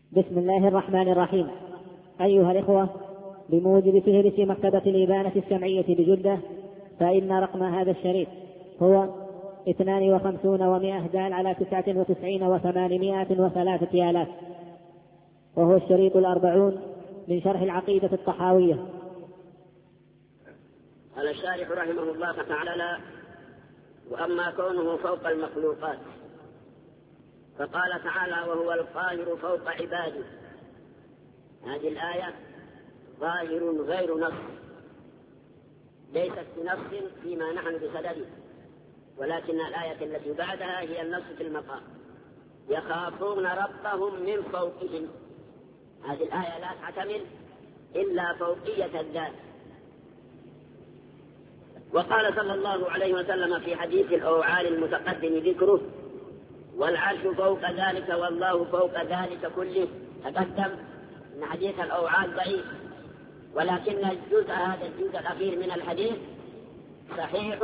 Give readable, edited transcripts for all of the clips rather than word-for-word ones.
بسم الله الرحمن الرحيم. أيها الإخوة، بموجب فهرس مكتبة الإبانة السمعية بجدة، فإن رقم هذا الشريط هو 52 و100 دال على 99 و803 آلاف، وهو الشريط 40 من شرح العقيدة الطحاوية. قال الشارح رحمه الله تعالى: وأما كونه فوق المخلوقات، فقال تعالى: وهو القاهر فوق عباده. هذه الآية ظاهر غير نص، ليست بنص فيما نحن بصدده، ولكن الآية التي بعدها هي النص في المقام: يخافون ربهم من فوقهم. هذه الآية لا تعتمد إلا فوقية الذات. وقال صلى الله عليه وسلم في حديث الأوعال المتقدم ذكره: والعرش فوق ذلك والله فوق ذلك كله. تقدم أن حديث الأوعال ضعيف، ولكن هذا الجزء الأخير من الحديث صحيح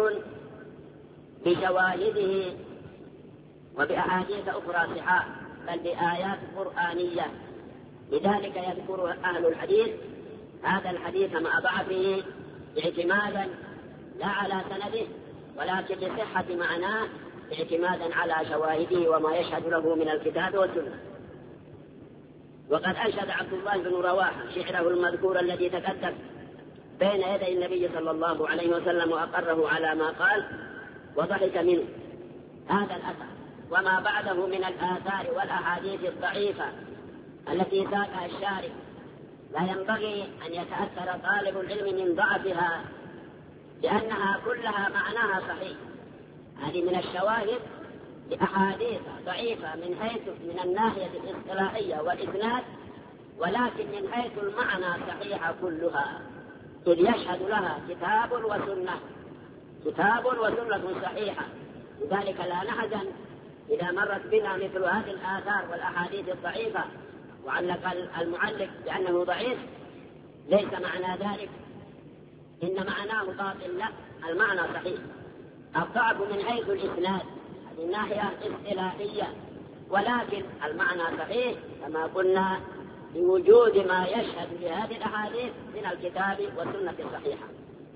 بشواهده وبأحاديث أخرى صحاح، بل بآيات قرآنية. لذلك يذكر أهل الحديث هذا الحديث مع ضعفه اعتمادا لا على سنده، ولكن لصحة معناه اعتمادا على شواهده وما يشهد له من الكتاب والسنة. وقد أنشد عبد الله بن رواحة شعره المذكور الذي تقدم بين يدي النبي صلى الله عليه وسلم وأقره على ما قال وضحك منه. هذا الأثر وما بعده من الآثار والأحاديث الضعيفة التي ساقها الشارع لا ينبغي أن يتأثر طالب العلم من ضعفها، لأنها كلها معناها صحيح. هذه من الشواهد لأحاديث ضعيفة من الناحية الاصطلاحية والإسناد، ولكن من حيث المعنى صحيحة كلها، إذ يشهد لها كتاب وسنة صحيحة. لذلك لا نحزن إذا مرت بنا مثل هذه الآثار والأحاديث الضعيفة وعلق المعلق بأنه ضعيف. ليس معنى ذلك إن معناه باطل، لا، المعنى صحيح. الضعف من حيث الإسناد، هذه الناحية اصطلاحية، ولكن المعنى صحيح كما قلنا بوجود ما يشهد لهذه الأحاديث من الكتاب والسنة الصحيحة.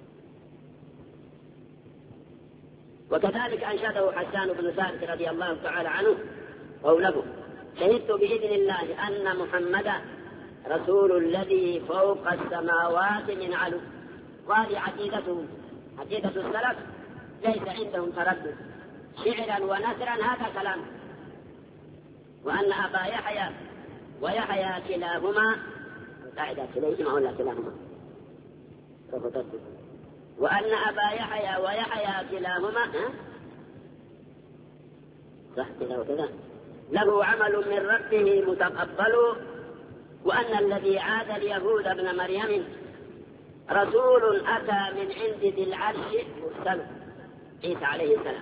وكذلك أنشده حسان بن ثابت رضي الله تعالى عنه قوله: شهدت بإذن الله أن محمدا رسول الذي فوق السماوات من علو. وهذه عقيدة السلف، ليس عندهم تردد، شعرا ونثرا هذا كلام. وأن أبا يحيى ويحيى كلاهما وأن أبا يحيى ويحيى كلاهما له عمل من ربه متقبل، وأن الذي عاد اليهود ابن مريم رسول أتى من عند ذي العرش مرسل، عيسى عليه السلام.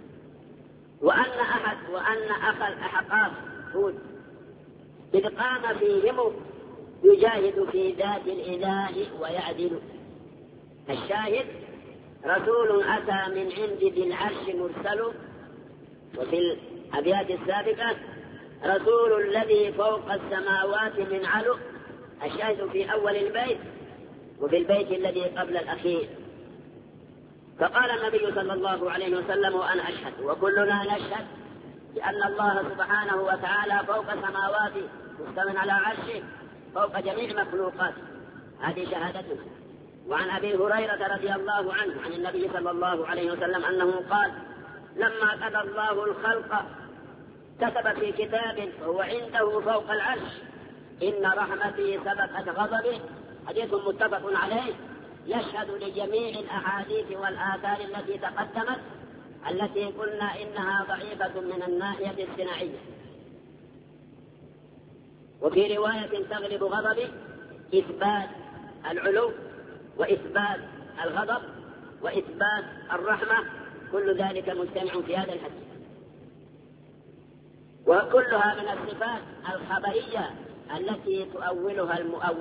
وأن أخا الأحقاف هود إذ قام فيهم يجاهد في ذات الإله ويعدل. الشاهد: رسول أتى من عند ذي العرش مرسل. وفي الأبيات السابقة: رسول الذي فوق السماوات من علو. الشاهد في أول البيت وفي البيت الذي قبل الأخير. فقال النبي صلى الله عليه وسلم: وأنا أشهد وكلنا نشهد بأن الله سبحانه وتعالى فوق سماواته مستوٍ على عرشه فوق جميع مخلوقاته. هذه شهادتنا. وعن أبي هريرة رضي الله عنه عن النبي صلى الله عليه وسلم أنه قال: لما قضى الله الخلق كتب في كتاب وهو عنده فوق العرش: إن رحمتي سبقت غضبي. حديث متفق عليه، يشهد لجميع الأحاديث والآثار التي تقدمت، التي قلنا إنها ضعيفة من الناحية الصناعية. وفي رواية تغلب غضبي إثبات العلو وإثبات الغضب وإثبات الرحمة، كل ذلك مجتمع في هذا الحديث. وكلها من الصفات الخبرية التي تؤولها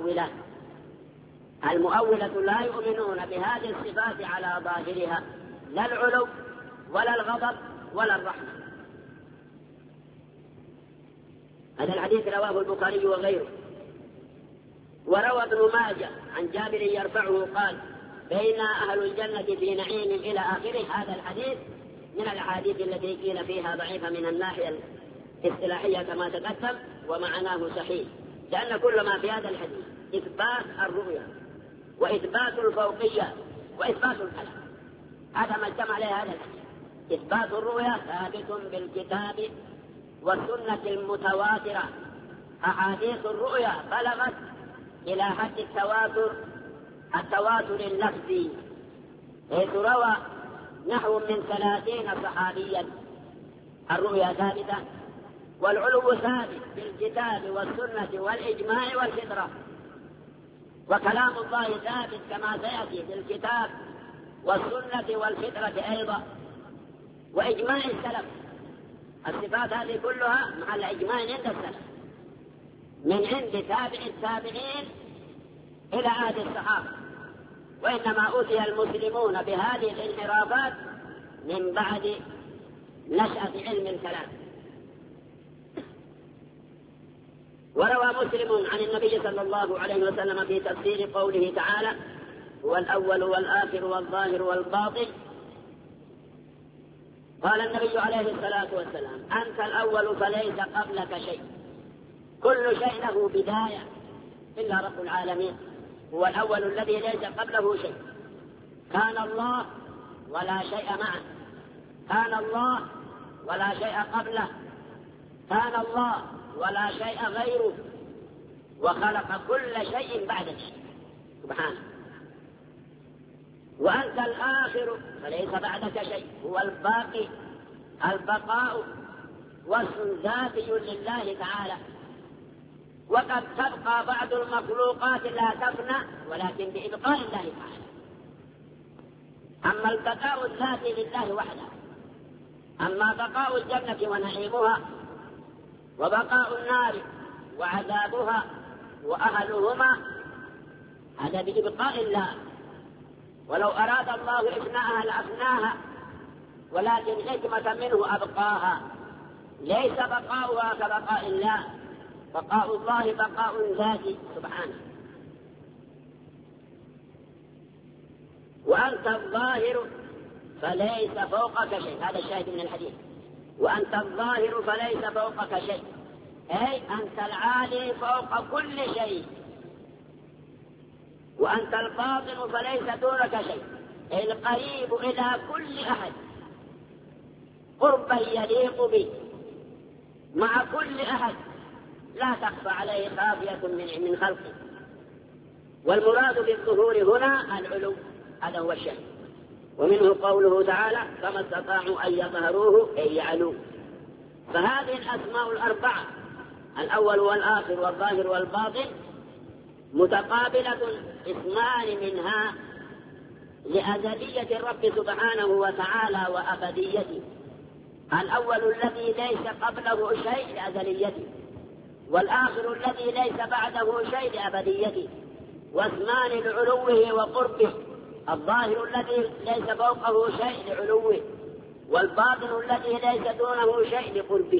المؤولة لا يؤمنون بهذه الصفات على ظاهرها، لا العلو ولا الغضب ولا الرحمة. هذا الحديث رواه البخاري وغيره. وروى ابن ماجه عن جابر يرفعه قال: بين أهل الجنة في نعيم إلى آخره. هذا الحديث من الأحاديث التي قيل فيها ضعيفة من الناحية الاصطلاحية كما تقدم، ومعناه صحيح، لأن كل ما في هذا الحديث إثبات الرؤيا وإثبات الفوقية وإثبات الكلام، هذا ما اجتمع عليه هذا الحديث. إثبات الرؤيا ثابت بالكتاب والسنة المتواترة. أحاديث الرؤيا بلغت إلى حد التواتر اللفظي، حيث روى نحو من 30 صحابيا الرؤيا ثابتة، والعلو ثابت بالكتاب والسنة والإجماع والفطرة، وكلام الله ثابت كما سيأتي بالكتاب والسنة والفطرة أيضا، وإجماع السلف. الصفات هذه كلها مع الإجماع عند السلف، من عند تابع التابعين إلى عهد الصحابة. وإنما أوتي المسلمون بهذه الانحرافات من بعد نشأة علم الكلام. وروى مسلم عن النبي صلى الله عليه وسلم في تفسير قوله تعالى: هو الأول والآخر والظاهر والباطن. قال النبي عليه الصلاة والسلام: أنت الأول فليس قبلك شيء، كل شيء له بداية إلا رب العالمين. هو الأول الذي ليس قبله شيء، كان الله ولا شيء معه، كان الله ولا شيء قبله، كان الله ولا شيء غيره، وخلق كل شيء بعد شيء سبحانه. وأنت الآخر فليس بعدك شيء، هو الباقي، البقاء واسم ذاتي لله تعالى. وقد تبقى بعض المخلوقات لا تفنى ولكن بإبقاء الله تعالى. أما البقاء الذاتي لله وحده، أما بقاء الجنة ونعيمها، وبقاء النار وعذابها وأهلهما، هذا بإبقاء الله. ولو أراد الله إفناءها لأفناها، ولكن حكمة منه أبقاها. ليس بقاؤها كبقاء الله، بقاء الله بقاء ذاتي سبحانه. وأنت الظاهر فليس فوقك شيء، هذا الشاهد من الحديث. وأنت الظاهر فليس فوقك شيء، أي أنت العالي فوق كل شيء. وأنت الباطن فليس دونك شيء، أي القريب إلى كل أحد قربا يليق به مع كل أحد، لا تخفى عليه خافية من خلقه. والمراد بالظهور هنا العلو، هذا هو الشيء. ومنه قوله تعالى: فما استطاعوا أن يظهروه أي يعلوه. فهذه الأسماء الأربعة، الأول والآخر والظاهر والباطن، متقابلة، اسمان منها لأزلية الرب سبحانه وتعالى وأبديته. الأول الذي ليس قبله شيء لأزليته، والآخر الذي ليس بعده شيء لأبديته. واسمان لعلوه وقربه، الظاهر الذي ليس فوقه شيء لعلوه، والباطن الذي ليس دونه شيء لقربه.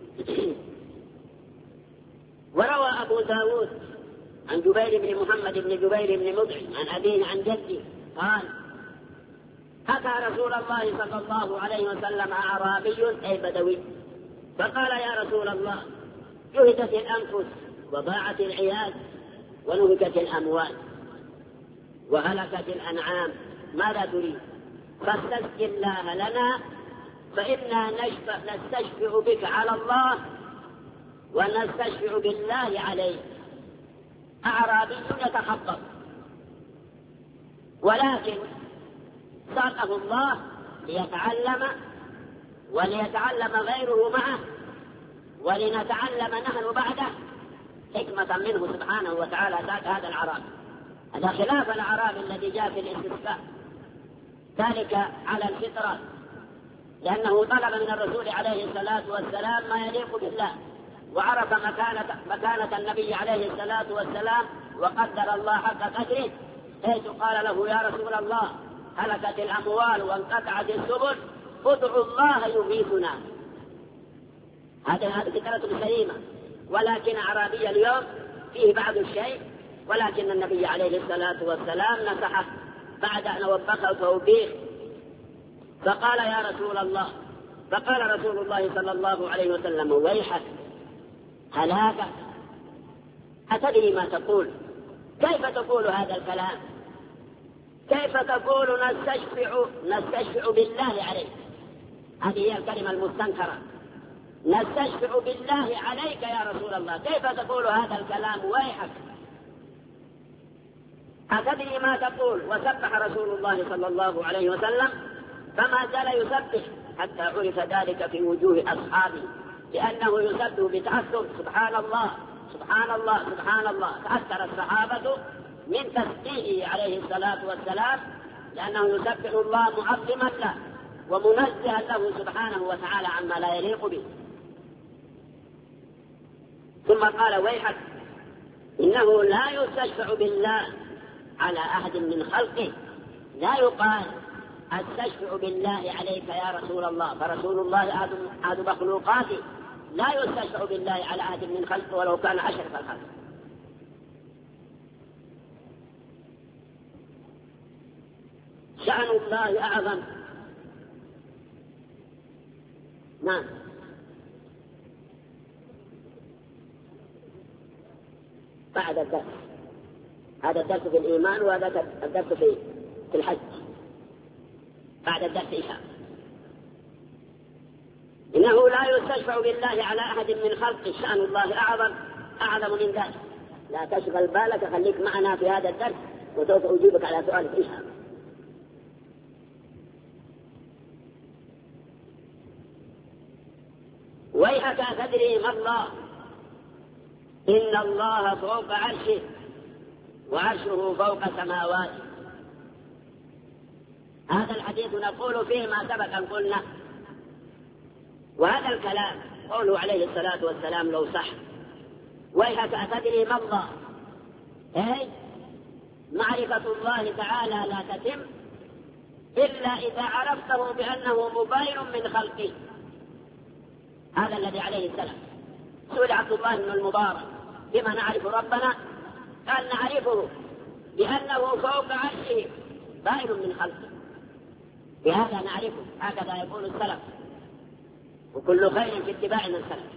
وروى أبو داود عن جبير بن محمد بن جبير بن مطعم عن أبيه عن جده قال: أتى رسول الله صلى الله عليه وسلم أعرابي أي بدوي، فقال: يا رسول الله، جهدت الأنفس وضاعت العيال ونهكت الأموال وهلكت الأنعام، ماذا تريد؟ فاستسق الله لنا فإنا نستشفع بك على الله ونستشفع بالله عليه. أعرابي يتخطب، ولكن ساقه الله ليتعلم وليتعلم غيره معه ولنتعلم نحن بعده، حكمة منه سبحانه وتعالى ساق هذا الأعرابي. هذا خلاف الأعرابي الذي جاء في الاستسقاء، ذلك على الفطرة، لأنه طلب من الرسول عليه الصلاة والسلام ما يليق بالله، وعرف مكانة النبي عليه الصلاة والسلام، وقدر الله حق قدره، حيث قال له: يا رسول الله، هلكت الأموال وانقطعت السبل، ادعوا الله يغيثنا. هذه فكرة سليمة، ولكن أعرابي اليوم فيه بعض الشيء، ولكن النبي عليه الصلاة والسلام نصحه بعد أن وبخه توبيخ، فقال يا رسول الله، فقال رسول الله صلى الله عليه وسلم ويحك هلاك، أتدري ما تقول؟ كيف تقول هذا الكلام؟ كيف تقول نستشفع بالله عليك؟ هذه هي الكلمة المستنكرة، نستشفع بالله عليك يا رسول الله، كيف تقول هذا الكلام؟ ويحك أتدري ما تقول؟ وسبح رسول الله صلى الله عليه وسلم، فما زال يسبح حتى عرف ذلك في وجوه أصحابه، لأنه يسبح بتأثر، سبحان الله سبحان الله سبحان الله. تأثر الصحابة من تسبيحه عليه الصلاة والسلام، لأنه يسبح الله معظما له ومنزها له سبحانه وتعالى عما لا يليق به. ثم قال ويحك إنه لا يستشفع بالله على أحد من خلقه، لا يقال استشفع بالله عليك يا رسول الله، فرسول الله أحد مخلوقاته، لا يستشفع بالله على أحد من خلقه ولو كان أشرف الخلق. شأن الله أعظم. نعم. بعد الدرس، هذا الدرس في الإيمان وهذا الدرس في الحج، بعد الدرس إشاء. إنه لا يستشفع بالله على أحد من خلقه، شأن الله أعظم من ذلك. لا تشغل بالك، خليك معنا في هذا الدرس وسوف أجيبك على سؤالك إن شاء الله. ويحك تدري ما الله، إن الله فوق عرشه وعرشه فوق سماواته. هذا الحديث نقول فيه ما سبق أن قلنا، وهذا الكلام قوله عليه الصلاة والسلام لو صح. ويحك أتدري ما الله، أي معرفة الله تعالى لا تتم إلا إذا عرفته بأنه مباين من خلقه. هذا الذي عليه السلام. سئل عبد الله بن المبارك بما نعرف ربنا؟ قال نعرفه بأنه فوق عرشه باين من خلقه، بهذا نعرفه، هكذا يقول السلف، وكل خير في اتباع من السلف.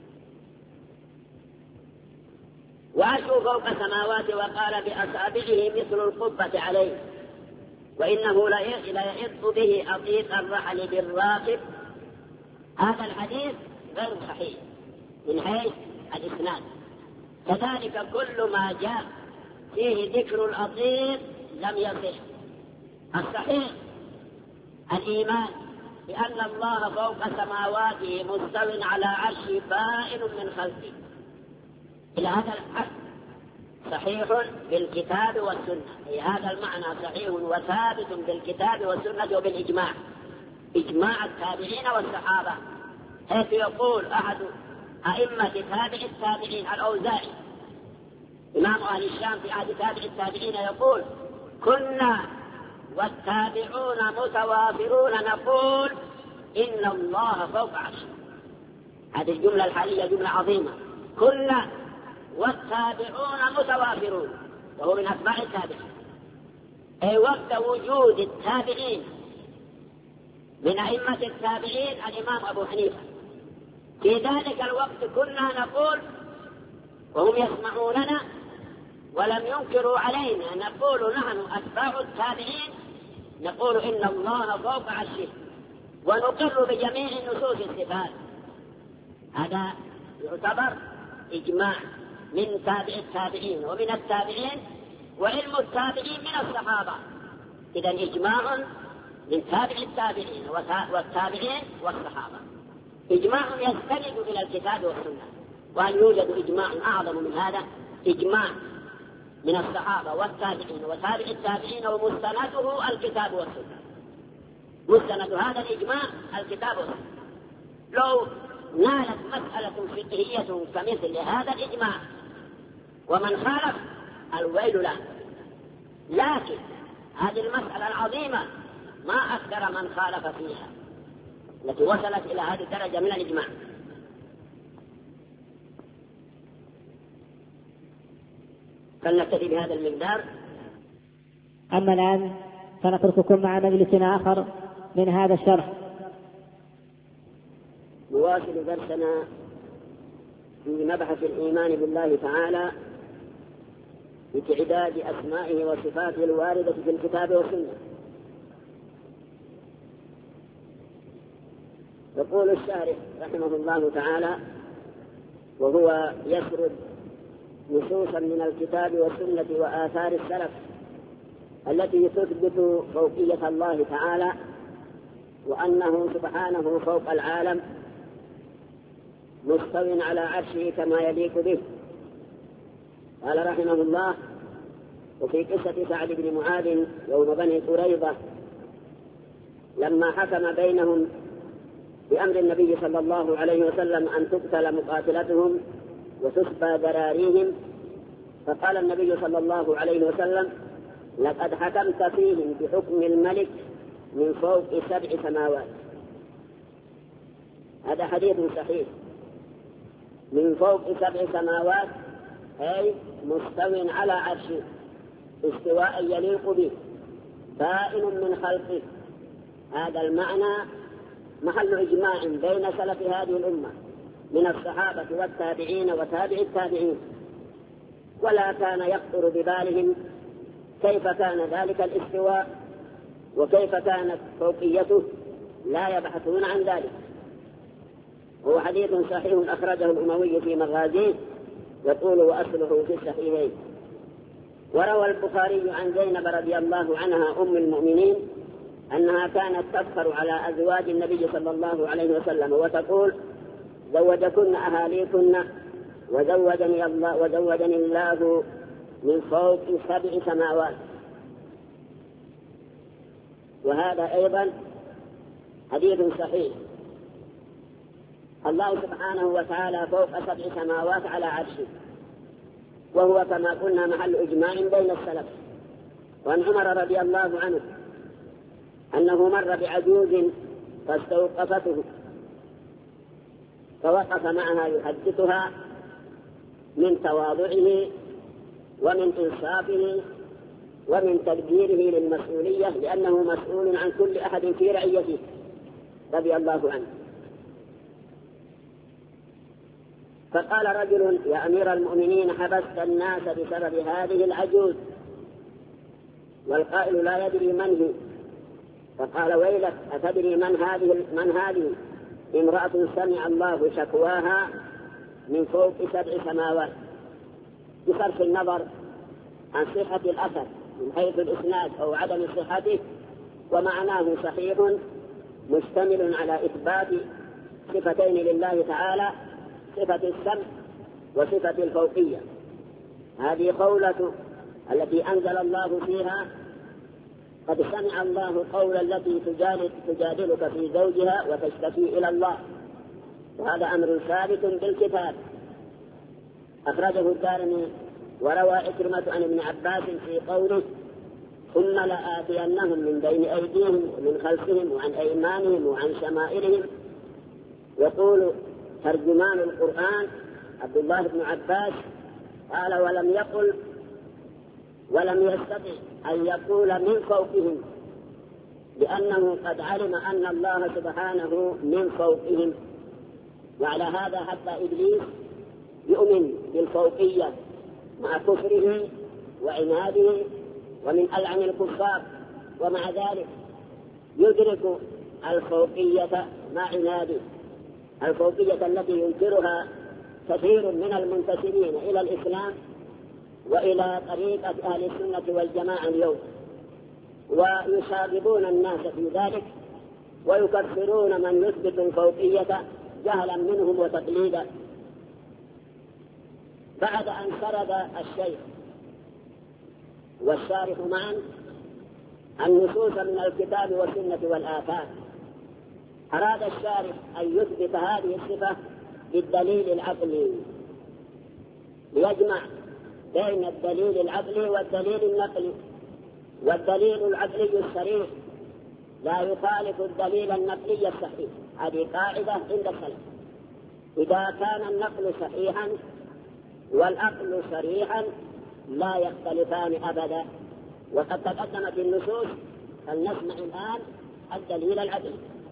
وعرشه فوق السماوات، وقال بأصابعه مثل القبة عليه، وإنه لا يحط به أطيق الرحل بالراكب. هذا الحديث غير صحيح من حيث الإسناد. كذلك كل ما جاء فيه ذكر الأطيق لم يصح. الصحيح الإيمان بأن الله فوق سماواته مستو على عرشه بائن من خلقه، إلى هذا الحد صحيح بالكتاب والسنة. في هذا المعنى صحيح وثابت بالكتاب والسنة وبالإجماع، إجماع التابعين والصحابة، حيث يقول أحد أئمة تابع التابعين الأوزاعي إمام أهل الشام في عهد تابع التابعين يقول كنا والتابعون متوافرون نقول إن الله فوق عرشه. هذه الجملة الحالية جملة عظيمة، كنا والتابعون متوافرون، وهو من أتباع التابعين، أي وقت وجود التابعين من أئمة التابعين الإمام أبو حنيفة، في ذلك الوقت كنا نقول وهم يسمعوننا ولم ينكروا علينا، نقول نحن أتباع التابعين نقول إن الله فوق عرشه، ونقر بجميع نصوص الصفات. هذا يعتبر إجماع من تابع التابعين ومن التابعين، وعلم التابعين من الصحابة. إذا إجماع من تابع التابعين والتابعين والصحابة، إجماع يستند إلى الكتاب والسنة. وهل يوجد إجماع أعظم من هذا؟ إجماع من الصحابة والتابعين وتابع التابعين ومستنده الكتاب والسنة. مستند هذا الإجماع الكتاب والسنة. لو نالت مسألة فقهية كمثل هذا الإجماع ومن خالف الويل له، لكن هذه المسألة العظيمة ما أكثر من خالف فيها التي وصلت إلى هذه الدرجة من الإجماع. فلنكتفي بهذا المقدار. أما الآن فنترككم مع مجلس آخر من هذا الشرح. نواصل درسنا في مبحث الإيمان بالله تعالى بتعداد أسمائه وصفاته الواردة في الكتاب والسنة. يقول الشارح رحمه الله تعالى وهو يسرد نصوصا من الكتاب والسنة وآثار السلف التي تثبت فوقية الله تعالى وأنه سبحانه فوق العالم مستو على عرشه كما يليق به. قال رحمه الله: وفي قصة سعد بن معاذ يوم بني قريظة لما حكم بينهم بأمر النبي صلى الله عليه وسلم أن تقتل مقاتلتهم وتسبى ذراريهم، فقال النبي صلى الله عليه وسلم: لقد حكمت فيهم بحكم الملك من فوق 7 سماوات. هذا حديث صحيح. من فوق 7 سماوات أي مستو على عرشه استواء يليق به بائن من خلقه. هذا المعنى محل إجماع بين سلف هذه الأمة من الصحابة والتابعين وتابع التابعين، ولا كان يخطر ببالهم كيف كان ذلك الاستواء وكيف كانت فوقيته، لا يبحثون عن ذلك. هو حديث صحيح أخرجه الأموي في مغازيه، يقول: وأصله في الصحيحين. وروى البخاري عن زينب رضي الله عنها أم المؤمنين أنها كانت تفخر على أزواج النبي صلى الله عليه وسلم وتقول: زوجكن أهاليكن وزوجني الله من فوق 7 سماوات. وهذا أيضا حديث صحيح. الله سبحانه وتعالى فوق 7 سماوات على عرشه، وهو كما قلنا محل إجماع بين السلف. وعن عمر رضي الله عنه أنه مر بعجوز فاستوقفته فوقف معها يحدثها من تواضعه ومن إنصافه ومن تقديره للمسؤولية، لأنه مسؤول عن كل أحد في رعيته رضي الله عنه. فقال رجل: يا أمير المؤمنين، حبست الناس بسبب هذه العجوز، والقائل لا يدري من هي. فقال: ويلك، أتدري من هذه؟ امرأة سمع الله شكواها من فوق 7 سماوات. بصرف النظر عن صحة الأثر من حيث الإسناد أو عدم صحته، ومعناه صحيح مشتمل على إثبات صفتين لله تعالى: صفة السمع وصفة الفوقية. هذه قولة التي أنزل الله فيها: قد سمع الله قول التي تجادلك في زوجها وتشتكي إلى الله. وهذا أمر ثابت بالكتاب. أخرجه الدارمي وروى عكرمة عن ابن عباس في قوله: ثم لآتينهم من بين أيديهم ومن خلفهم وعن أيمانهم وعن شمائلهم. يقول ترجمان القرآن عبد الله بن عباس قال: ولم يستطع أن يقول من فوقهم، لأنه قد علم أن الله سبحانه من فوقهم. وعلى هذا حتى إبليس يؤمن بالفوقية مع كفره وعناده ومن ألعن الكفار، ومع ذلك يدرك الفوقية مع عناده، الفوقية التي ينكرها كثير من المنتسبين إلى الإسلام وإلى طريقة أهل السنة والجماعة اليوم، ويشاغبون الناس في ذلك ويكفرون من يثبت الفوقية جهلا منهم وتقليدا. بعد أن سرد الشيخ والشارح معا النصوص من الكتاب والسنة والآثار، أراد الشارح أن يثبت هذه الصفة بالدليل العقلي، ليجمع بين الدليل العقلي والدليل النقلي. والدليل العقلي الصريح لا يخالف الدليل النقلي الصحيح. هذه قاعدة عند السلف: إذا كان النقل صحيحا والعقل صريحا لا يختلفان أبدا. وقد تقدمت النصوص، فلنسمع الآن الدليل العدل.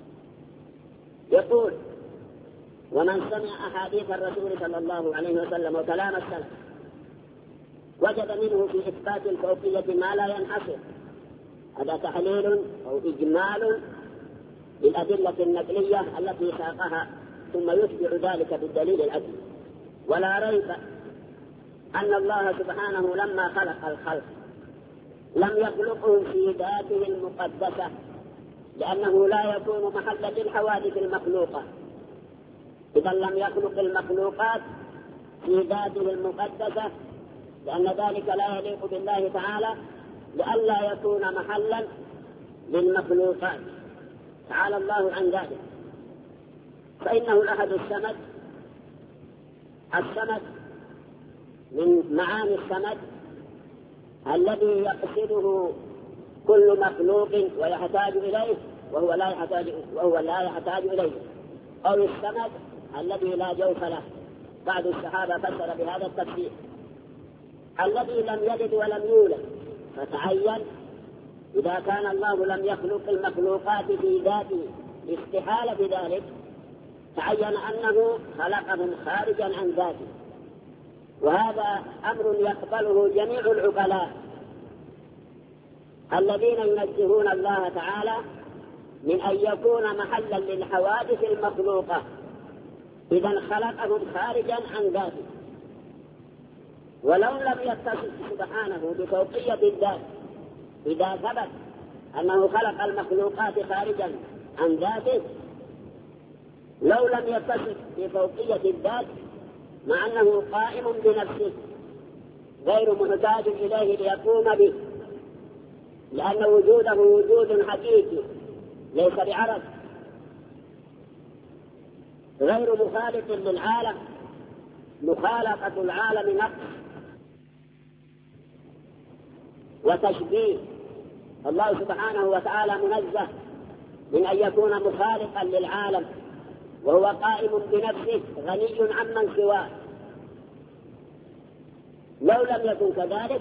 يقول: ومن سمع أحاديث الرسول صلى الله عليه وسلم وكلام السلف وجد منه في إثبات الفوقية ما لا ينحصر. هذا تحليل أو إجمال للأدلة النقلية التي ساقها، ثم يتبع ذلك بالدليل العدل. ولا ريب أن الله سبحانه لما خلق الخلق لم يخلقهم في ذاته المقدسة، لأنه لا يكون محلا للحوادث المخلوقة. إذا لم يخلق المخلوقات في ذاته المقدسة، لأن ذلك لا يليق بالله تعالى، لئلا يكون محلا للمخلوقات، تعالى الله عن ذلك. فإنه الأحد الصمد. الصمد من معاني الصمد الذي يقصده كل مخلوق ويحتاج إليه وهو لا يحتاج إليه، أو الصمد الذي لا جوف له. بعض الصحابة فسر بهذا التفسير: الذي لم يلد ولم يولد. فتعين إذا كان الله لم يخلق المخلوقات في ذاته استحالة بذلك، تعين أنه خلقهم خارجا عن ذاته. وهذا أمر يقبله جميع العقلاء الذين ينزهون الله تعالى من أن يكون محلا للحوادث المخلوقة. إذا خلقهم خارجا عن ذاته. ولو لم يتصف سبحانه بفوقية الذات، إذا ثبت أنه خلق المخلوقات خارجا عن ذاته، لو لم يتصف بفوقية الذات مع أنه قائم بنفسه غير محتاج إليه ليقوم به، لأن وجوده وجود حقيقي ليس بعرض، غير مخالف للعالم. مخالفة العالم نقص وتشبيه. الله سبحانه وتعالى منزه من أن يكون مخالفا للعالم، وهو قائم بنفسه غني عمن سواه. لو لم يكن كذلك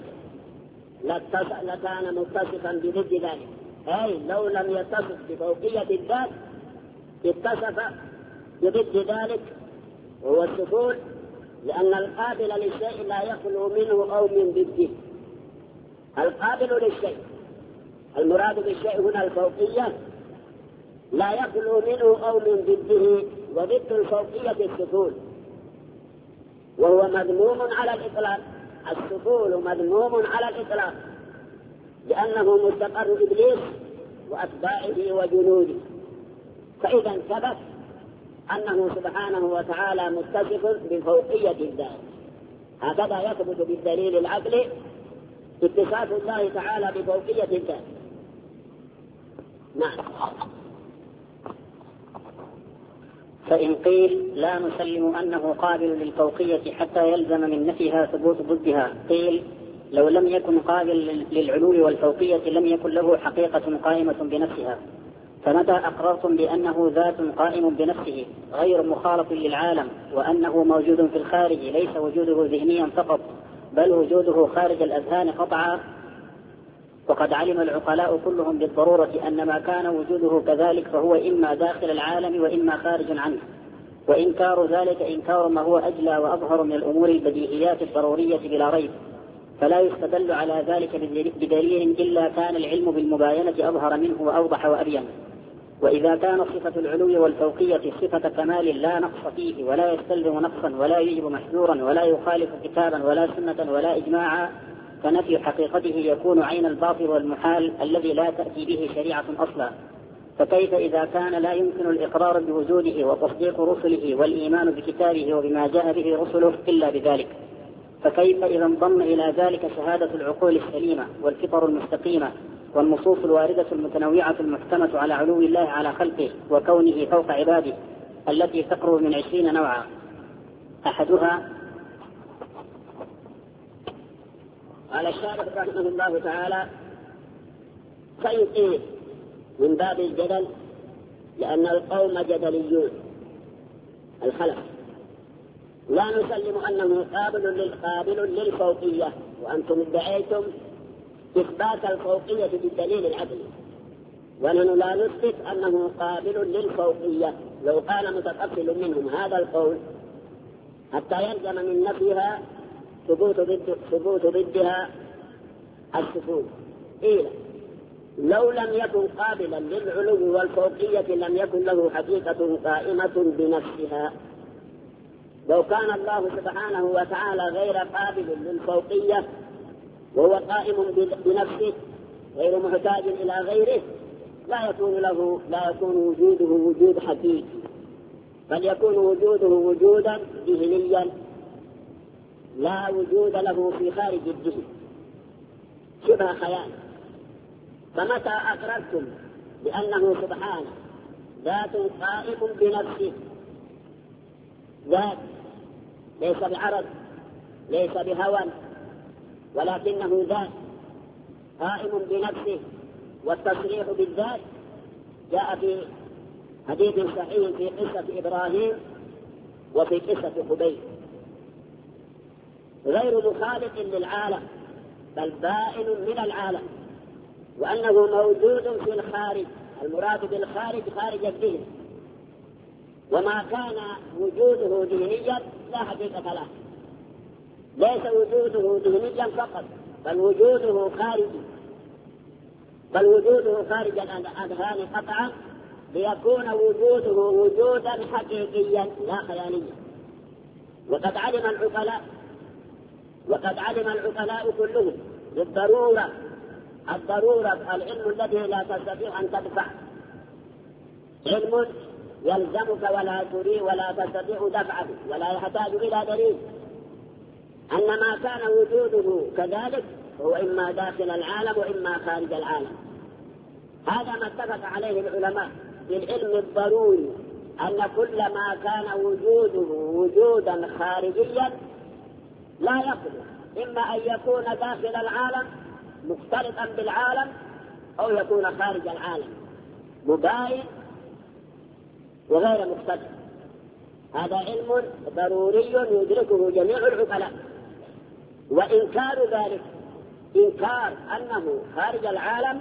لكان متصفا بضد ذلك، أي لو لم يتصف بفوقية الذات اتصف بضد ذلك، وهو السفول، لأن القابل للشيء لا يخلو منه أو من ضده. القابل للشيء، المراد بالشيء هنا الفوقية، لا يخلو منه أو من ضده، وضد الفوقية السفول، وهو مذموم على الإطلاق. السفول مذموم على الإطلاق، لأنه مستقر إبليس وأتباعه وجنوده. فإذا ثبت أنه سبحانه وتعالى متصف بفوقية الذات. هكذا يثبت بالدليل العقلي اتصاف الله تعالى بفوقية الذات. نعم. فإن قيل لا نسلم أنه قابل للفوقية حتى يلزم من نفيها ثبوت ضدها، قيل لو لم يكن قابل للعلو والفوقية لم يكن له حقيقة قائمة بنفسها. فمتى أقررتم بأنه ذات قائم بنفسه غير مخالط للعالم، وأنه موجود في الخارج ليس وجوده ذهنيا فقط بل وجوده خارج الأذهان قطعا، وقد علم العقلاء كلهم بالضرورة أن ما كان وجوده كذلك فهو إما داخل العالم وإما خارج عنه، وإنكار ذلك إنكار ما هو أجلى وأظهر من الأمور البديهيات الضرورية بلا ريب، فلا يستدل على ذلك بدليل إلا كان العلم بالمباينة أظهر منه وأوضح وأبين. وإذا كان صفة العلو والفوقية صفة كمال لا نقص فيه ولا يستلزم نقصا ولا يجب محذورا ولا يخالف كتابا ولا سنة ولا إجماعا، فنفي حقيقته يكون عين الباطل والمحال الذي لا تأتي به شريعة أصلا. فكيف إذا كان لا يمكن الإقرار بوجوده وتصديق رسله والإيمان بكتابه وبما جاء به رسله إلا بذلك؟ فكيف إذا انضم إلى ذلك شهادة العقول السليمة والفطر المستقيمة والنصوص الواردة المتنوعة المحكمة على علو الله على خلقه وكونه فوق عباده التي تقرب من 20 نوعا؟ أحدها قال الشارح رحمه الله تعالى: فإن قيل من باب الجدل، لأن القوم جدليون الخلق، لا نسلم أنه قابل للفوقية، وأنتم ادعيتم إثبات الفوقية بالدليل العقلي، ونحن لا نثبت أنه قابل للفوقية. لو قال متقبل منهم هذا القول حتى يلزم من نفيها ثبوت ضدها السكون، قيل لو لم يكن قابلا للعلو والفوقية لم يكن له حقيقة قائمة بنفسها. لو كان الله سبحانه وتعالى غير قابل للفوقية وهو قائم بنفسه غير محتاج إلى غيره لا يكون وجوده وجود حقيقي، بل يكون وجوده وجودا ذهنيا لا وجود له في خارج الذهن، شبه خيال. فمتى أقررتم بأنه سبحانه ذات قائم بنفسه، ذات ليس بعرض ليس بهوى ولكنه ذات قائم بنفسه، والتصريح بالذات جاء في حديث صحيح في قصة إبراهيم وفي قصة قبيل، غير مخالف للعالم بل بائن من العالم، وأنه موجود في الخارج. المراد بالخارج خارج الذهن، وما كان وجوده ذهنيا لا حقيقة له، ليس وجوده ذهنيا فقط بل وجوده خارج الأذهان قطعا، ليكون وجوده وجودا حقيقيا لا خياليا. وقد علم العقلاء كلهم بالضرورة العلم الذي لا تستطيع أن تدفع، علم يلزمك ولا تستطيع دفعه ولا يحتاج إلى دليل، أن ما كان وجوده كذلك هو إما داخل العالم وإما خارج العالم. هذا ما اتفق عليه العلماء بالعلم الضروري، أن كل ما كان وجوده وجودا خارجيا لا يخلو، إما أن يكون داخل العالم مختلطا بالعالم أو يكون خارج العالم مباين وغير مختلف. هذا علم ضروري يدركه جميع العقلاء. وإنكار ذلك، إنكار أنه خارج العالم،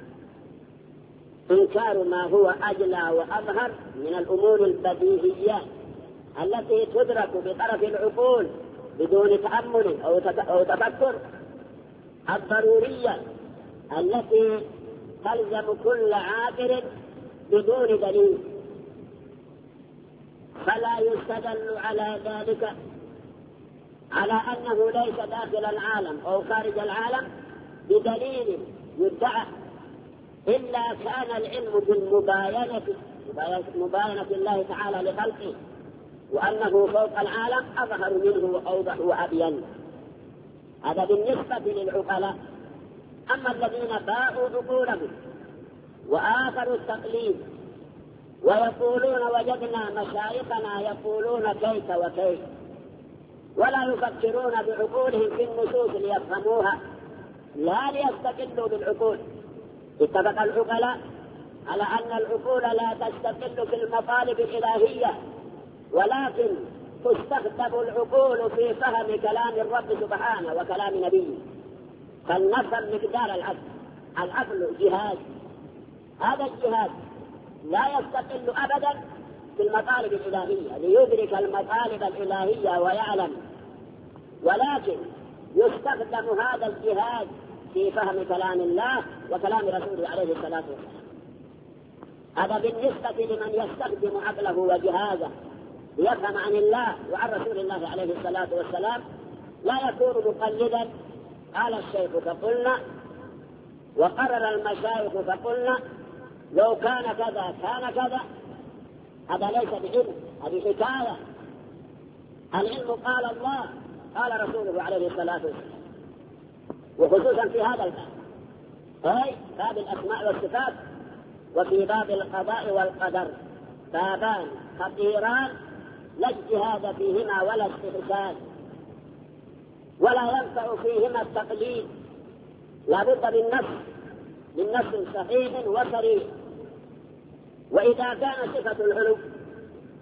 إنكار ما هو أجلى وأظهر من الأمور البديهيات التي تدرك بطرف العقول بدون تأمل أو تفكر، الضرورية التي تلزم كل عاقل بدون دليل. فلا يستدل على ذلك على أنه ليس داخل العالم أو خارج العالم بدليل يدعى، إلا كان العلم بمباينة الله تعالى لخلقه، وأنه فوق العالم أظهر منه وأوضح وأبين. هذا بالنسبة للعقلاء. أما الذين باعوا عقولهم وآخروا التقليد ويقولون وجدنا مشايخنا يقولون كيف وكيف، ولا يفكرون بعقولهم في النصوص ليفهموها لا ليستقلوا بالعقول. اتفق العقلاء على أن العقول لا تستقل في المطالب الإلهية، ولكن تستخدم العقول في فهم كلام الرب سبحانه وكلام نبيه. فلنفهم مقدار العقل جهاد، هذا الجهاد لا يستقل أبدا في المطالب الإلهية ليدرك المطالب الإلهية ويعلم، ولكن يستخدم هذا الجهاد في فهم كلام الله وكلام رسوله عليه الصلاة والسلام. هذا بالنسبة لمن يستخدم عقله وجهازه ليفهم عن الله وعن رسول الله عليه الصلاة والسلام، لا يكون مقلدا. قال الشيخ فقلنا، وقرر المشايخ فقلنا، لو كان كذا كان كذا. هذا ليس بعلم، هذه حكاية. العلم قال الله قال رسوله عليه الصلاة والسلام، وخصوصا في هذا الباب، أي باب الأسماء والصفات، وفي باب القضاء والقدر، بابان خطيران لا اجتهاد فيهما ولا استحسان، ولا ينفع فيهما التقليد، لا بد من نص صحيح وصريح. وإذا كان صفة العلو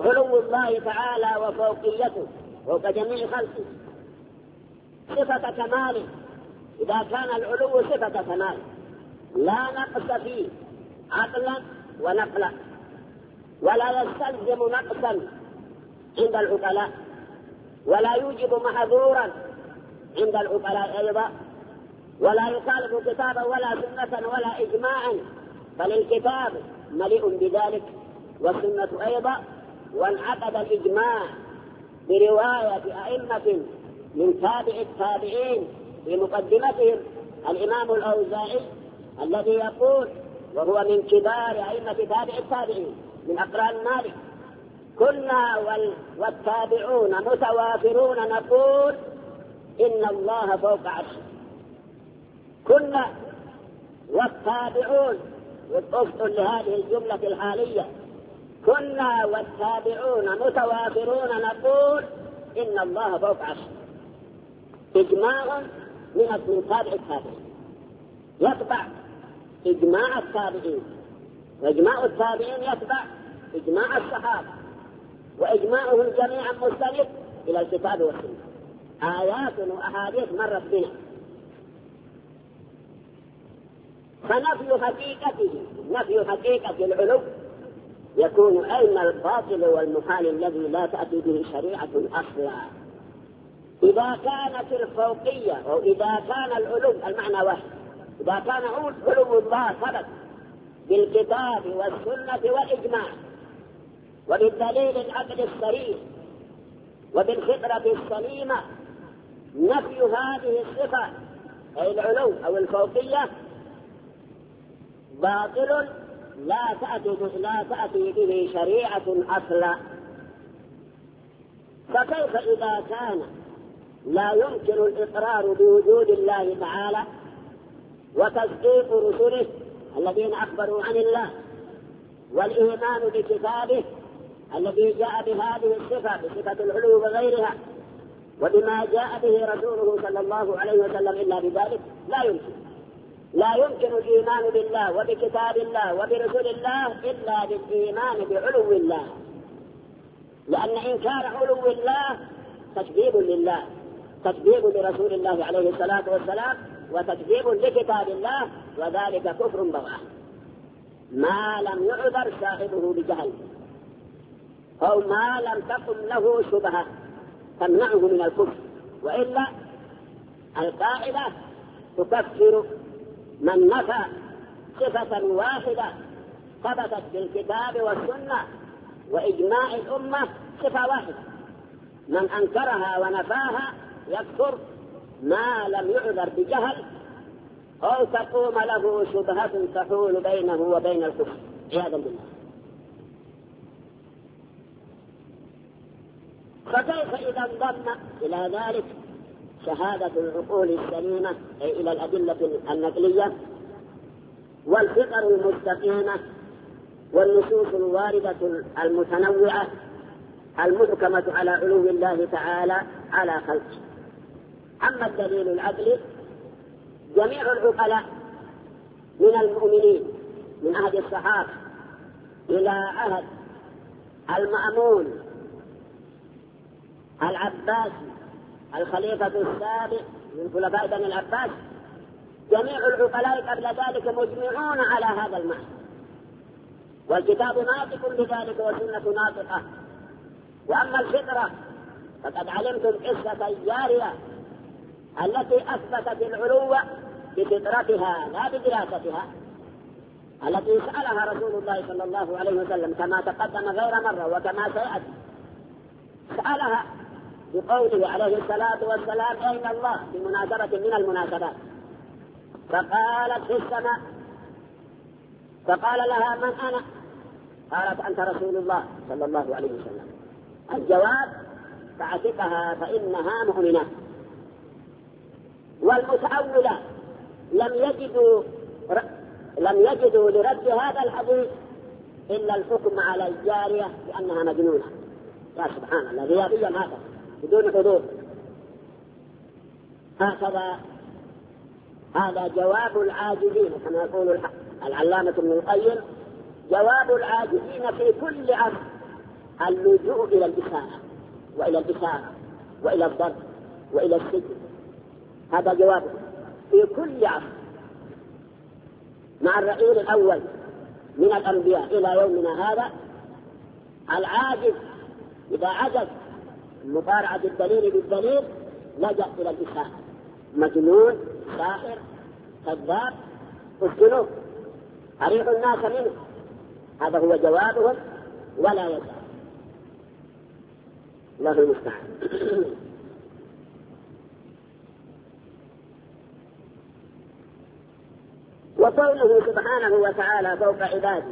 علو الله تعالى وفوقيته فوق جميع خلقه صفة كمال. إذا كان العلو صفة كمال لا نقص فيه عقلا ونقلا، ولا يستلزم نقصا عند العقلاء، ولا يوجب محظورا عند العقلاء أيضا، ولا يخالف كتابا ولا سنة ولا إجماعا، بل الكتاب مليء بذلك والسنة أيضا. وانعقد الإجماع برواية أئمة من تابع التابعين في مقدمتهم الإمام الأوزاعي الذي يقول، وهو من كبار أئمة تابع التابعين من أقران مالك: كنا والتابعون متوافرون نقول إن الله فوق عرشه. كنا والتابعون، وفق لهذه الجملة الحالية، كنا والتابعون متوافرون نقول إن الله فوق عرشه. إجماع من تابع التابعين يتبع إجماع التابعين، وإجماع التابعين يتبع إجماع الصحابة، وإجماعهم جميعا مستند إلى الكتاب والسنة. آيات وأحاديث مرت بنا. فنفي حقيقة العلو يكون أين الباطل والمحال الذي لا تأتي به شريعة أصلا. إذا كانت الفوقية أو إذا كان العلو المعنى واحد، إذا كان علو الله ثبت بالكتاب والسنة والإجماع وبالدليل العقل الصريح وبالفطرة السليمة، نفي هذه الصفة أي العلو أو الفوقية باطل لا تأتي به شريعة أصلا. فكيف إذا كان لا يمكن الإقرار بوجود الله تعالى وتصديق رسله الذين أخبروا عن الله، والإيمان بكتابه الذي جاء بهذه الصفة بصفة العلو وغيرها، وبما جاء به رسوله صلى الله عليه وسلم إلا بذلك؟ لا يمكن الإيمان بالله وبكتاب الله وبرسول الله إلا بالإيمان بعلو الله، لأن إنكار علو الله تكذيب لله، تكذيب لرسول الله عليه الصلاة والسلام، وتكذيب لكتاب الله، وذلك كفر بواح ما لم يعذر صاحبه بجهل أو ما لم تقم له شبهة تمنعه من الكفر. وإلا القاعدة تكفر من نفى صفة واحدة ثبتت بالكتاب والسنة وإجماع الأمة، صفة واحدة، من أنكرها ونفاها يكفر ما لم يعذر بجهل أو تقوم له شبهة تحول بينه وبين الكفر عياذا بالله. فكيف إذا انضم إلى ذلك شهادة العقول السليمة أي إلى الأدلة النقلية والفطر المستقيمة والنصوص الواردة المتنوعة المحكمة على علو الله تعالى على خلقه. أما الدليل العقلي، جميع العقلاء من المؤمنين من عهد الصحابة إلى عهد المأمون العباسي الخليفة السابق من خلفاء بني العباس، جميع العقلاء قبل ذلك مجمعون على هذا المعنى، والكتاب ناطق بذلك والسنة ناطقة. وأما الفطرة فقد علمتم قصة الجارية التي أثبتت العلو بفطرتها لا بدراستها، التي سألها رسول الله صلى الله عليه وسلم كما تقدم غير مرة وكما سيأتي، سألها بقوله عليه الصلاة والسلام: أين الله؟ بمناسبة من المناسبات، فقالت: في السماء. فقال لها: من أنا؟ قالت: أنت رسول الله صلى الله عليه وسلم. الجواب: فاعتقها فإنها مؤمنة. والمتأولة لم يجدوا لرد هذا الحديث إلا الحكم على الجارية بأنها مجنونة. يا سبحان الله، غيابيا هذا بدون حدود. هذا جواب العاجزين كما يقول العلامة ابن القيم: جواب العاجزين في كل عصر اللجوء إلى الإساءة وإلى الإساءة وإلى الضرب وإلى السجن. هذا جوابه في كل عصر مع الرئيل الأول من الأنبياء إلى يومنا هذا. العاجز إذا عجز مطارعة الدليل بالدليل لجأ إلى الإساءة، مجنون، ساحر، كذاب، اسجنوه، أريحوا الناس منه. هذا هو جوابهم ولا يزال. الله المستعان. وقوله سبحانه وتعالى فوق عباده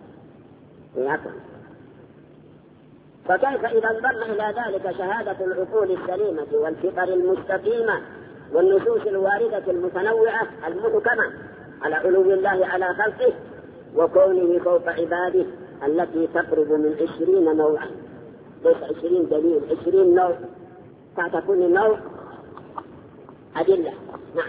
فكيف إذا انضم إلى ذلك شهادة العقول السليمة والفطر المستقيمة والنصوص الواردة المتنوعة المحكمة على علو الله على خلقه وكونه فوق عباده التي تقرب من 20 نوعا، ليس 20 دليل، 20 نوع، تحت كل نوع أدلة. نعم.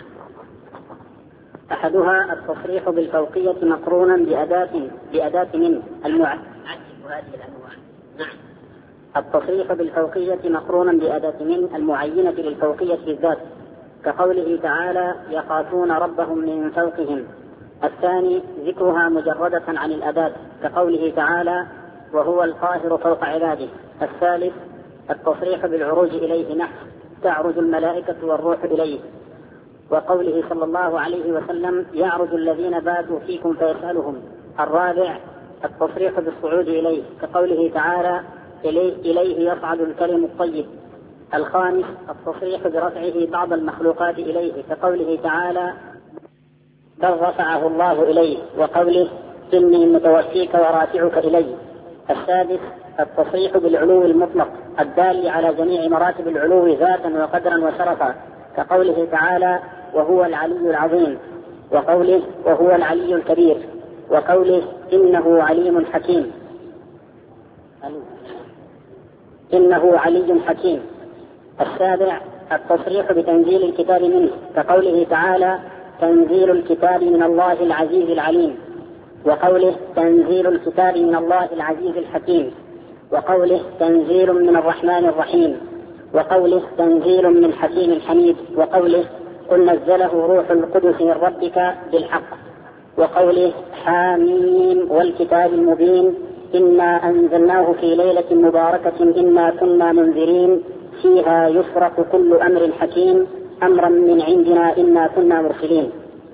أحدها التصريح بالفوقية مقرونا بأداة من المعين. نعم. التصريح بالفوقية مقرونا بأداة من المعينة للفوقية بالذات، كقوله تعالى يخافون ربهم من فوقهم. الثاني ذكرها مجردة عن الأداة، كقوله تعالى وهو القاهر فوق عباده. الثالث التصريح بالعروج إليه نحو تعرج الملائكة والروح إليه، وقوله صلى الله عليه وسلم يعرج الذين باتوا فيكم فيسألهم. الرابع التصريح بالصعود إليه، كقوله تعالى إليه يصعد الكلم الطيب. الخامس التصريح برفعه بعض المخلوقات إليه، كقوله تعالى بل رفعه الله إليه، وقوله إني متوفيك ورافعك إلي. السادس التصريح بالعلو المطلق الدال على جميع مراتب العلو ذاتا وقدرا وشرفا، كقوله تعالى وهو العلي العظيم، وقوله وهو العلي الكبير، وقوله إنه عليم حكيم. إنه علي حكيم. السابع التصريح بتنزيل الكتاب منه، كقوله تعالى تنزيل الكتاب من الله العزيز العليم، وقوله تنزيل الكتاب من الله العزيز الحكيم، وقوله تنزيل من الرحمن الرحيم، وقوله تنزيل من حكيم حميد، وقوله قل نزله روح القدس من ربك بالحق، وقوله حاميم والكتاب المبين إنا أنزلناه في ليلة مباركة إنا كنا منذرين فيها يفرق كل أمر حكيم أمرا من عندنا إنا كنا مرسلين.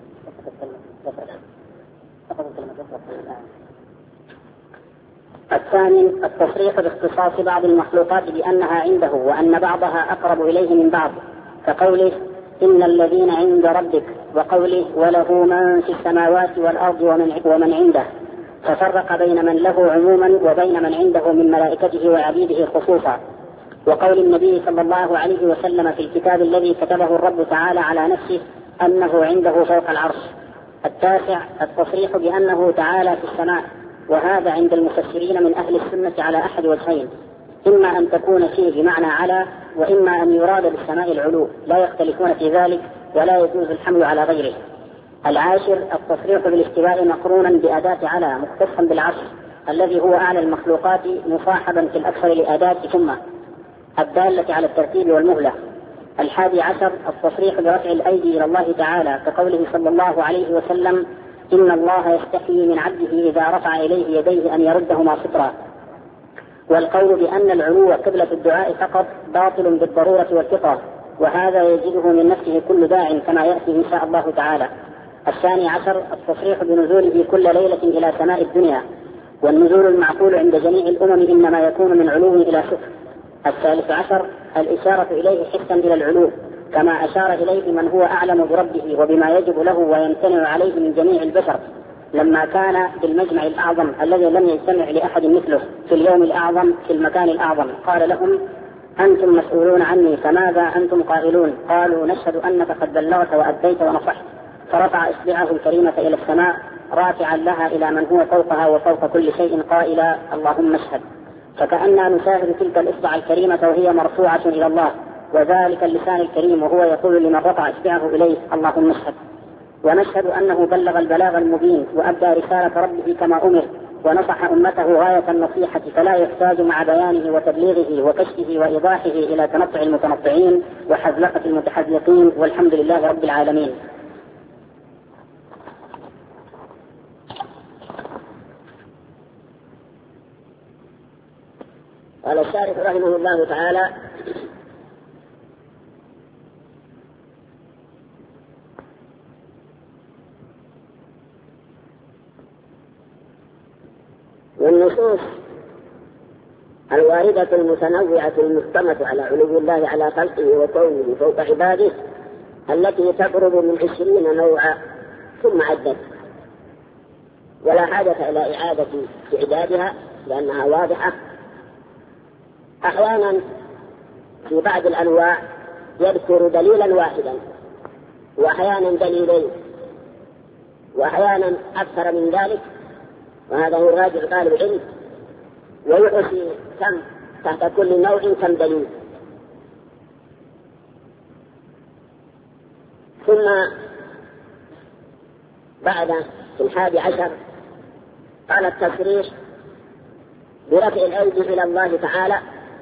الثاني التصريح باختصاص بعض المخلوقات بأنها عنده وأن بعضها أقرب إليه من بعض، كقوله إن الذين عند ربك، وقوله وله من في السماوات والأرض ومن عنده، ففرق بين من له عموما وبين من عنده من ملائكته وعبيده خصوصا. وقول النبي صلى الله عليه وسلم في الكتاب الذي كتبه الرب تعالى على نفسه أنه عنده فوق العرش. التاسع التصريح بأنه تعالى في السماء، وهذا عند المفسرين من أهل السنة على أحد وجهين، إما أن تكون فيه بمعنى على، وإما أن يراد بالسماء العلو، لا يختلفون في ذلك ولا يجوز الحمل على غيره. العاشر التصريح بالاستواء مقرونا بأداة على مختصا بالعرش الذي هو أعلى المخلوقات مصاحبا في الأكثر لأداة ثم الدالة على الترتيب والمهلة. الحادي عشر التصريح برفع الأيدي إلى الله تعالى، كقوله صلى الله عليه وسلم إن الله يستحيي من عبده إذا رفع إليه يديه أن يردهما سترا. والقول بأن العلو قبلة الدعاء فقط باطل بالضرورة والفطرة، وهذا يجده من نفسه كل داع كما يأتي إن شاء الله تعالى. الثاني عشر التصريح بنزوله كل ليلة إلى سماء الدنيا، والنزول المعقول عند جميع الأمم إنما يكون من علو إلى سفل. الثالث عشر الإشارة إليه حسا إلى العلو، كما أشار إليه من هو أعلم بربه وبما يجب له ويمتنع عليه من جميع البشر، لما كان بالمجمع الأعظم الذي لم يجتمع لأحد مثله في اليوم الأعظم في المكان الأعظم، قال لهم أنتم مسؤولون عني فماذا أنتم قائلون؟ قالوا نشهد أنك قد بلغت وأديت ونصحت. فرفع إصبعه الكريمة إلى السماء رافعا لها إلى من هو فوقها وفوق كل شيء قائلا اللهم اشهد. فكأننا نشاهد تلك الإصبع الكريمة وهي مرفوعة إلى الله، وذلك اللسان الكريم وهو يقول لمن رفع إصبعه إليه اللهم اشهد. ونشهد أنه بلغ البلاغ المبين وأدى رسالة ربه كما أمر، ونصح أمته غاية النصيحة، فلا يحتاج مع بيانه وتبليغه وكشفه وإيضاحه إلى تنطع المتنطعين وحزلقة المتحزلقين، والحمد لله رب العالمين. قال الشارح رحمه الله تعالى: والنصوص الواردة المتنوعة المحكمة على علو الله على خلقه وكونه فوق عباده التي تقرب من 20 نوعا ثم عدت، ولا حاجة إلى إعادة إعدادها لأنها واضحة. أحيانا في بعض الأنواع يذكر دليلا واحدا، وأحيانا دليلين، وأحيانا أكثر من ذلك، وهذا هو راجع طالب العلم، ويحصي كم تحت كل نوع كم دليل. ثم بعد 11 قال التصريح برفع الأيدي إلى الله تعالى،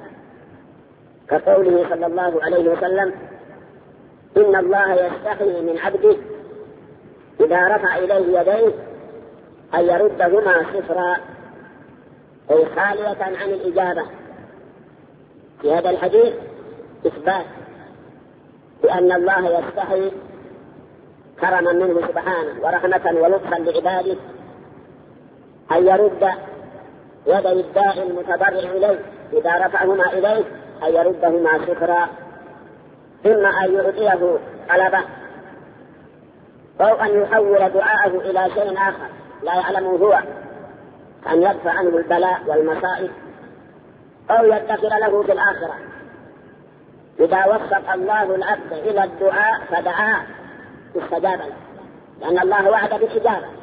كقوله صلى الله عليه وسلم: إن الله يستحي من عبده إذا رفع إليه يديه أن يردهما صفرا، أي خالية عن الإجابة. في هذا الحديث إثبات بأن الله يستحي كرما منه سبحانه ورحمة ولطفا لعباده أن يرد يدي الداعي المتضرع إليه إذا رفعهما إليه، أن يردهما صفرا، إما أن يعطيه طلبه أو أن يحول دعاءه إلى شيء آخر لا يعلمه هو، أن يدفع عنه البلاء والمصائب، أو يدخر له في الآخرة. إذا وفق الله العبد إلى الدعاء فدعاه استجاب له، لأن الله وعد بالإجابة.